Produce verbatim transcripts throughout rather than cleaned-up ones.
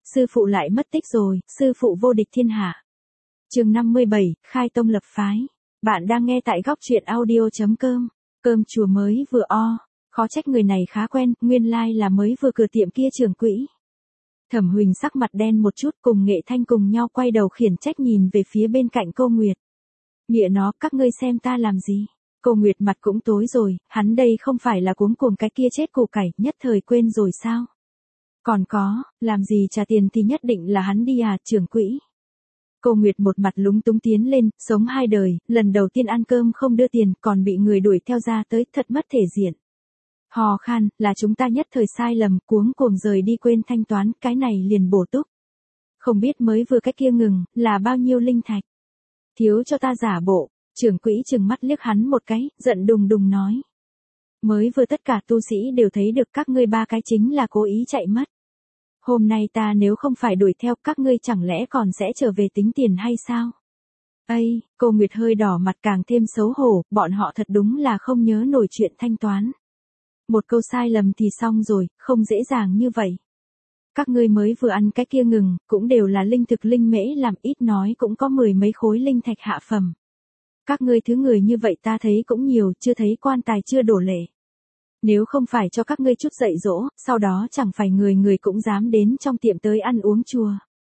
sư phụ lại mất tích rồi, sư phụ vô địch thiên hạ. Chương năm mươi bảy, khai tông lập phái. Bạn đang nghe tại góc truyện audio.com. Cơm chùa mới vừa o, khó trách người này khá quen, nguyên lai like là mới vừa cửa tiệm kia trưởng quỹ. Thẩm Huỳnh sắc mặt đen một chút, cùng Nghệ Thanh cùng nhau quay đầu khiển trách nhìn về phía bên cạnh cô Nguyệt. Nghĩa nó, các ngươi xem ta làm gì? Cô Nguyệt mặt cũng tối rồi, hắn đây không phải là cuống cuồng cái kia chết củ cải, nhất thời quên rồi sao? Còn có, làm gì trả tiền thì nhất định là hắn đi à, trưởng quỹ. Cô Nguyệt một mặt lúng túng tiến lên, sống hai đời, lần đầu tiên ăn cơm không đưa tiền, còn bị người đuổi theo ra tới, thật mất thể diện. Hò khan, là chúng ta nhất thời sai lầm, cuống cuồng rời đi quên thanh toán, cái này liền bổ túc. Không biết mới vừa cái kia ngừng, là bao nhiêu linh thạch. Thiếu cho ta giả bộ, trưởng quỹ trừng mắt liếc hắn một cái, giận đùng đùng nói. Mới vừa tất cả tu sĩ đều thấy được các ngươi ba cái chính là cố ý chạy mất. Hôm nay ta nếu không phải đuổi theo các ngươi chẳng lẽ còn sẽ trở về tính tiền hay sao? Ây, cô Nguyệt hơi đỏ mặt càng thêm xấu hổ, bọn họ thật đúng là không nhớ nổi chuyện thanh toán. Một câu sai lầm thì xong rồi, không dễ dàng như vậy. Các ngươi mới vừa ăn cái kia ngừng, cũng đều là linh thực linh mễ làm ít nói cũng có mười mấy khối linh thạch hạ phẩm. Các ngươi thứ người như vậy ta thấy cũng nhiều, chưa thấy quan tài chưa đổ lệ. Nếu không phải cho các ngươi chút dạy dỗ, sau đó chẳng phải người người cũng dám đến trong tiệm tới ăn uống chùa.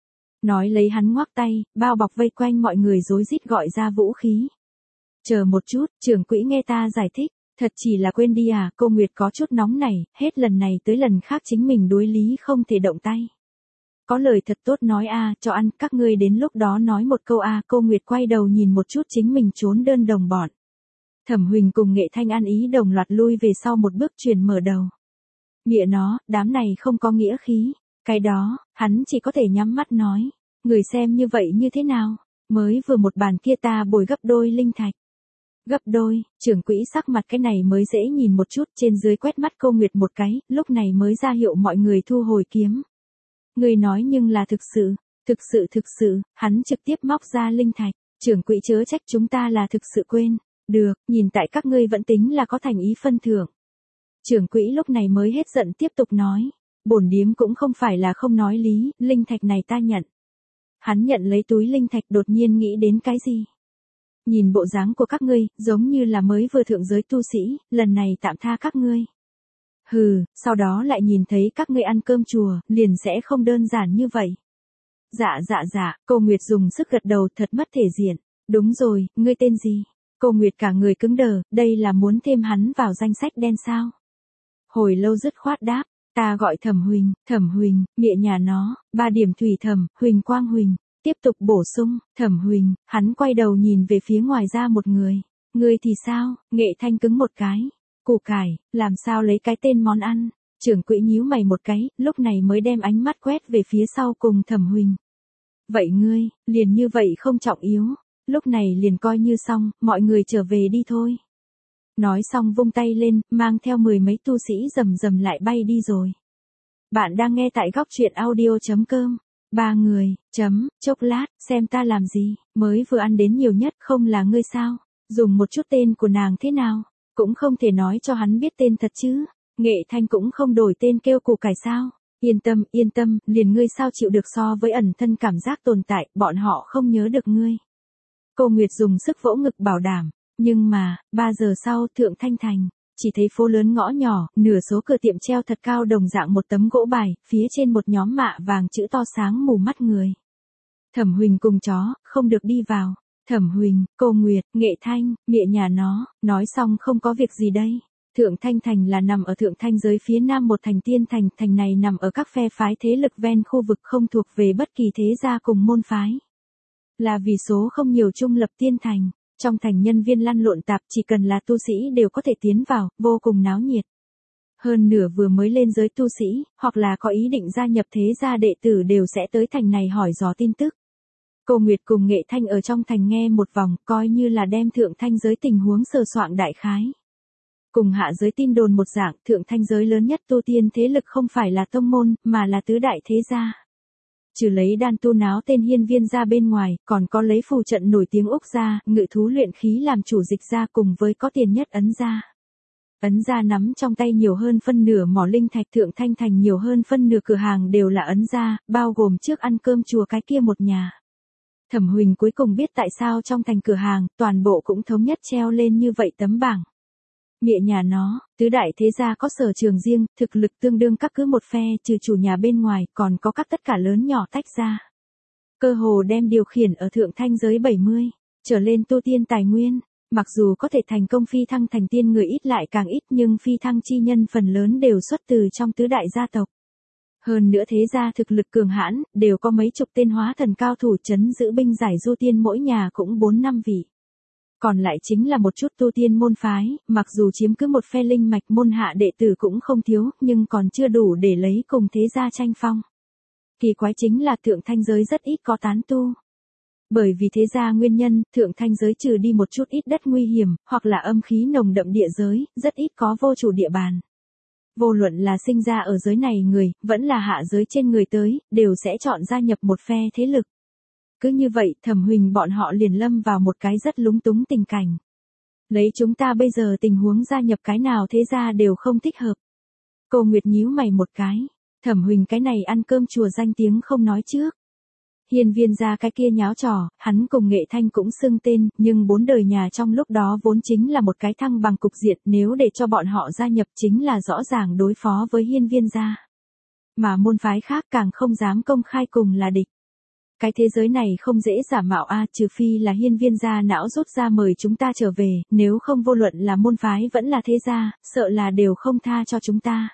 Nói lấy hắn ngoắc tay, bao bọc vây quanh mọi người rối rít gọi ra vũ khí. Chờ một chút, trưởng quỹ nghe ta giải thích, thật chỉ là quên đi à, cô Nguyệt có chút nóng này, hết lần này tới lần khác chính mình đối lý không thể động tay. Có lời thật tốt nói a, cho ăn, các ngươi đến lúc đó nói một câu a, cô Nguyệt quay đầu nhìn một chút chính mình trốn đơn đồng bọn. Thẩm Huỳnh cùng Nghệ Thanh ăn ý đồng loạt lui về sau một bước truyền mở đầu. Nghĩa nó, đám này không có nghĩa khí, cái đó, hắn chỉ có thể nhắm mắt nói, người xem như vậy như thế nào, mới vừa một bàn kia ta bồi gấp đôi linh thạch. Gấp đôi, trưởng quỹ sắc mặt cái này mới dễ nhìn một chút, trên dưới quét mắt cô Nguyệt một cái, lúc này mới ra hiệu mọi người thu hồi kiếm. Người nói nhưng là thực sự, thực sự thực sự, hắn trực tiếp móc ra linh thạch, trưởng quỹ chớ trách chúng ta là thực sự quên. Được, nhìn tại các ngươi vẫn tính là có thành ý phân thưởng. Trưởng quỹ lúc này mới hết giận tiếp tục nói, bổn điếm cũng không phải là không nói lý, linh thạch này ta nhận. Hắn nhận lấy túi linh thạch đột nhiên nghĩ đến cái gì? Nhìn bộ dáng của các ngươi, giống như là mới vừa thượng giới tu sĩ, lần này tạm tha các ngươi. Hừ, sau đó lại nhìn thấy các ngươi ăn cơm chùa, liền sẽ không đơn giản như vậy. Dạ dạ dạ, cô Nguyệt dùng sức gật đầu thật mất thể diện. Đúng rồi, ngươi tên gì? Cô Nguyệt cả người cứng đờ, đây là muốn thêm hắn vào danh sách đen sao? Hồi lâu dứt khoát đáp, ta gọi Thẩm Huỳnh, Thẩm Huỳnh, nghĩa nhà nó, ba điểm thủy thẩm, Huỳnh Quang Huỳnh. Tiếp tục bổ sung, Thẩm Huỳnh, hắn quay đầu nhìn về phía ngoài ra một người. Ngươi thì sao? Nghệ Thanh cứng một cái. Củ cải, làm sao lấy cái tên món ăn? Trưởng quỹ nhíu mày một cái, lúc này mới đem ánh mắt quét về phía sau cùng Thẩm Huỳnh. Vậy ngươi, liền như vậy không trọng yếu. Lúc này liền coi như xong, mọi người trở về đi thôi. Nói xong vung tay lên, mang theo mười mấy tu sĩ rầm rầm lại bay đi rồi. Bạn đang nghe tại góc truyện audio.com. Ba người, chấm, chốc lát, xem ta làm gì, mới vừa ăn đến nhiều nhất không là ngươi sao, dùng một chút tên của nàng thế nào, cũng không thể nói cho hắn biết tên thật chứ, Nghệ Thanh cũng không đổi tên kêu củ cải sao, yên tâm, yên tâm, liền ngươi sao chịu được so với ẩn thân cảm giác tồn tại, bọn họ không nhớ được ngươi. Cô Nguyệt dùng sức vỗ ngực bảo đảm, nhưng mà, ba giờ sau Thượng Thanh Thành, chỉ thấy phố lớn ngõ nhỏ, nửa số cửa tiệm treo thật cao đồng dạng một tấm gỗ bài, phía trên một nhóm mạ vàng chữ to sáng mù mắt người. Thẩm Huỳnh cùng chó, không được đi vào. Thẩm Huỳnh, cô Nguyệt, Nghệ Thanh, nghĩa nhà nó, nói xong không có việc gì đây. Thượng Thanh Thành là nằm ở Thượng Thanh giới phía nam một thành tiên thành, thành này nằm ở các phe phái thế lực ven khu vực không thuộc về bất kỳ thế gia cùng môn phái. Là vì số không nhiều trung lập tiên thành, trong thành nhân viên lăn lộn tạp chỉ cần là tu sĩ đều có thể tiến vào, vô cùng náo nhiệt. Hơn nửa vừa mới lên giới tu sĩ, hoặc là có ý định gia nhập thế gia đệ tử đều sẽ tới thành này hỏi dò tin tức. Cô Nguyệt cùng Nghệ Thanh ở trong thành nghe một vòng, coi như là đem Thượng Thanh giới tình huống sờ soạng đại khái. Cùng hạ giới tin đồn một dạng, Thượng Thanh giới lớn nhất tu tiên thế lực không phải là tông môn, mà là tứ đại thế gia. Trừ lấy đan tu náo tên hiên viên ra bên ngoài, còn có lấy phù trận nổi tiếng Úc ra, ngự thú luyện khí làm chủ dịch ra cùng với có tiền nhất ấn ra. Ấn gia nắm trong tay nhiều hơn phân nửa mỏ linh thạch, Thượng Thanh Thành nhiều hơn phân nửa cửa hàng đều là Ấn gia, bao gồm trước ăn cơm chùa cái kia một nhà. Thẩm Huỳnh cuối cùng biết tại sao trong thành cửa hàng, toàn bộ cũng thống nhất treo lên như vậy tấm bảng. Nghĩa nhà nó, tứ đại thế gia có sở trường riêng, thực lực tương đương các cứ một phe, trừ chủ nhà bên ngoài, còn có các tất cả lớn nhỏ tách ra. Cơ hồ đem điều khiển ở thượng thanh giới bảy mươi, trở lên tu tiên tài nguyên. Mặc dù có thể thành công phi thăng thành tiên người ít lại càng ít, nhưng phi thăng chi nhân phần lớn đều xuất từ trong tứ đại gia tộc. Hơn nữa thế gia thực lực cường hãn, đều có mấy chục tên hóa thần cao thủ trấn giữ binh giải du tiên, mỗi nhà cũng bốn năm vị. Còn lại chính là một chút tu tiên môn phái, mặc dù chiếm cứ một phe linh mạch, môn hạ đệ tử cũng không thiếu, nhưng còn chưa đủ để lấy cùng thế gia tranh phong. Kỳ quái chính là thượng thanh giới rất ít có tán tu. Bởi vì thế gia nguyên nhân, thượng thanh giới trừ đi một chút ít đất nguy hiểm, hoặc là âm khí nồng đậm địa giới, rất ít có vô chủ địa bàn. Vô luận là sinh ra ở giới này người, vẫn là hạ giới trên người tới, đều sẽ chọn gia nhập một phe thế lực. Cứ như vậy, Thẩm Huỳnh bọn họ liền lâm vào một cái rất lúng túng tình cảnh. Lấy chúng ta bây giờ tình huống gia nhập cái nào thế gia đều không thích hợp. Cô Nguyệt nhíu mày một cái. Thẩm Huỳnh cái này ăn cơm chùa danh tiếng không nói trước. Hiên Viên gia cái kia nháo trò, hắn cùng Nghệ Thanh cũng xưng tên, nhưng bốn đời nhà trong lúc đó vốn chính là một cái thăng bằng cục diện, nếu để cho bọn họ gia nhập chính là rõ ràng đối phó với Hiên Viên gia. Mà môn phái khác càng không dám công khai cùng là địch. Cái thế giới này không dễ giả mạo a, trừ phi là Hiên Viên gia não rút ra mời chúng ta trở về, nếu không vô luận là môn phái vẫn là thế gia, sợ là đều không tha cho chúng ta.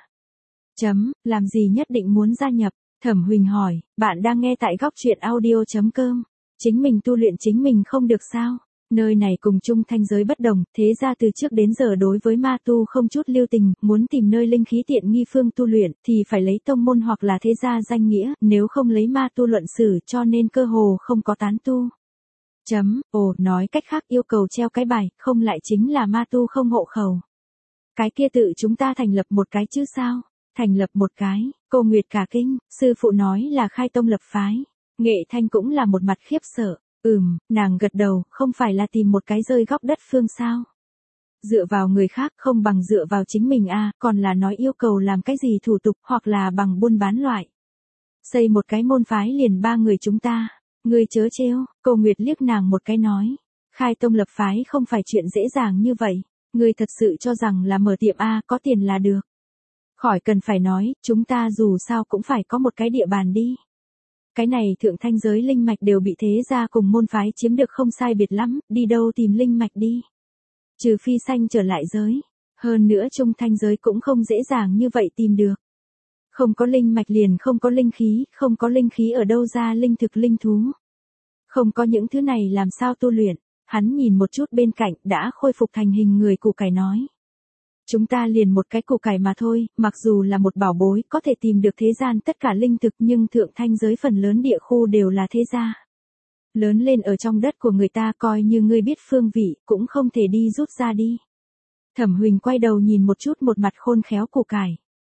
Chấm, làm gì nhất định muốn gia nhập? Thẩm Huỳnh hỏi, bạn đang nghe tại góc truyện audio.com. Chính mình tu luyện chính mình không được sao? Nơi này cùng chung thanh giới bất đồng, thế ra từ trước đến giờ đối với ma tu không chút lưu tình, muốn tìm nơi linh khí tiện nghi phương tu luyện, thì phải lấy tông môn hoặc là thế gia danh nghĩa, nếu không lấy ma tu luận xử, cho nên cơ hồ không có tán tu. Chấm, ồ, nói cách khác yêu cầu treo cái bài, không lại chính là ma tu không hộ khẩu. Cái kia tự chúng ta thành lập một cái chứ sao? Thành lập một cái, cô Nguyệt cả kinh, sư phụ nói là khai tông lập phái. Nghệ Thanh cũng là một mặt khiếp sợ. Ừm, nàng gật đầu, không phải là tìm một cái rơi góc đất phương sao. Dựa vào người khác không bằng dựa vào chính mình a, à, còn là nói yêu cầu làm cái gì thủ tục hoặc là bằng buôn bán loại. Xây một cái môn phái liền ba người chúng ta. Người chớ trêu, cô Nguyệt liếc nàng một cái nói. Khai tông lập phái không phải chuyện dễ dàng như vậy. Người thật sự cho rằng là mở tiệm a, à, có tiền là được. Khỏi cần phải nói, chúng ta dù sao cũng phải có một cái địa bàn đi. Cái này thượng thanh giới linh mạch đều bị thế gia cùng môn phái chiếm được không sai biệt lắm, đi đâu tìm linh mạch đi. Trừ phi sanh trở lại giới. Hơn nữa trung thanh giới cũng không dễ dàng như vậy tìm được. Không có linh mạch liền không có linh khí, không có linh khí ở đâu ra linh thực linh thú. Không có những thứ này làm sao tu luyện. Hắn nhìn một chút bên cạnh đã khôi phục thành hình người củ cải nói. Chúng ta liền một cái củ cải mà thôi, mặc dù là một bảo bối, có thể tìm được thế gian tất cả linh thực nhưng thượng thanh giới phần lớn địa khu đều là thế gia. Lớn lên ở trong đất của người ta coi như ngươi biết phương vị, cũng không thể đi rút ra đi. Thẩm Huỳnh quay đầu nhìn một chút một mặt khôn khéo củ cải.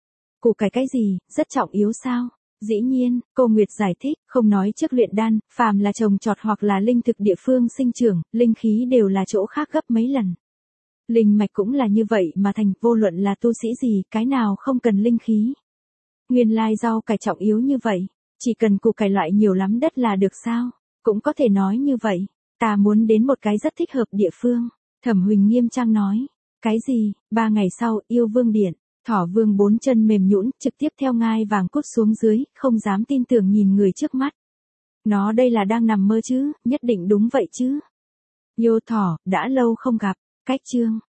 Củ cải cái gì, rất trọng yếu sao? Dĩ nhiên, cô Nguyệt giải thích, không nói trước luyện đan, phàm là trồng trọt hoặc là linh thực địa phương sinh trưởng, linh khí đều là chỗ khác gấp mấy lần. Linh mạch cũng là như vậy mà thành, vô luận là tu sĩ gì, cái nào không cần linh khí. Nguyên lai rau cải trọng yếu như vậy, chỉ cần củ cải loại nhiều lắm đất là được sao? Cũng có thể nói như vậy, ta muốn đến một cái rất thích hợp địa phương. Thẩm Huỳnh nghiêm trang nói, cái gì? Ba ngày sau, yêu vương điện, Thỏ vương bốn chân mềm nhũn, trực tiếp theo ngai vàng cút xuống dưới, không dám tin tưởng nhìn người trước mắt. Nó đây là đang nằm mơ chứ, nhất định đúng vậy chứ. Yêu Thỏ, đã lâu không gặp, cách chương.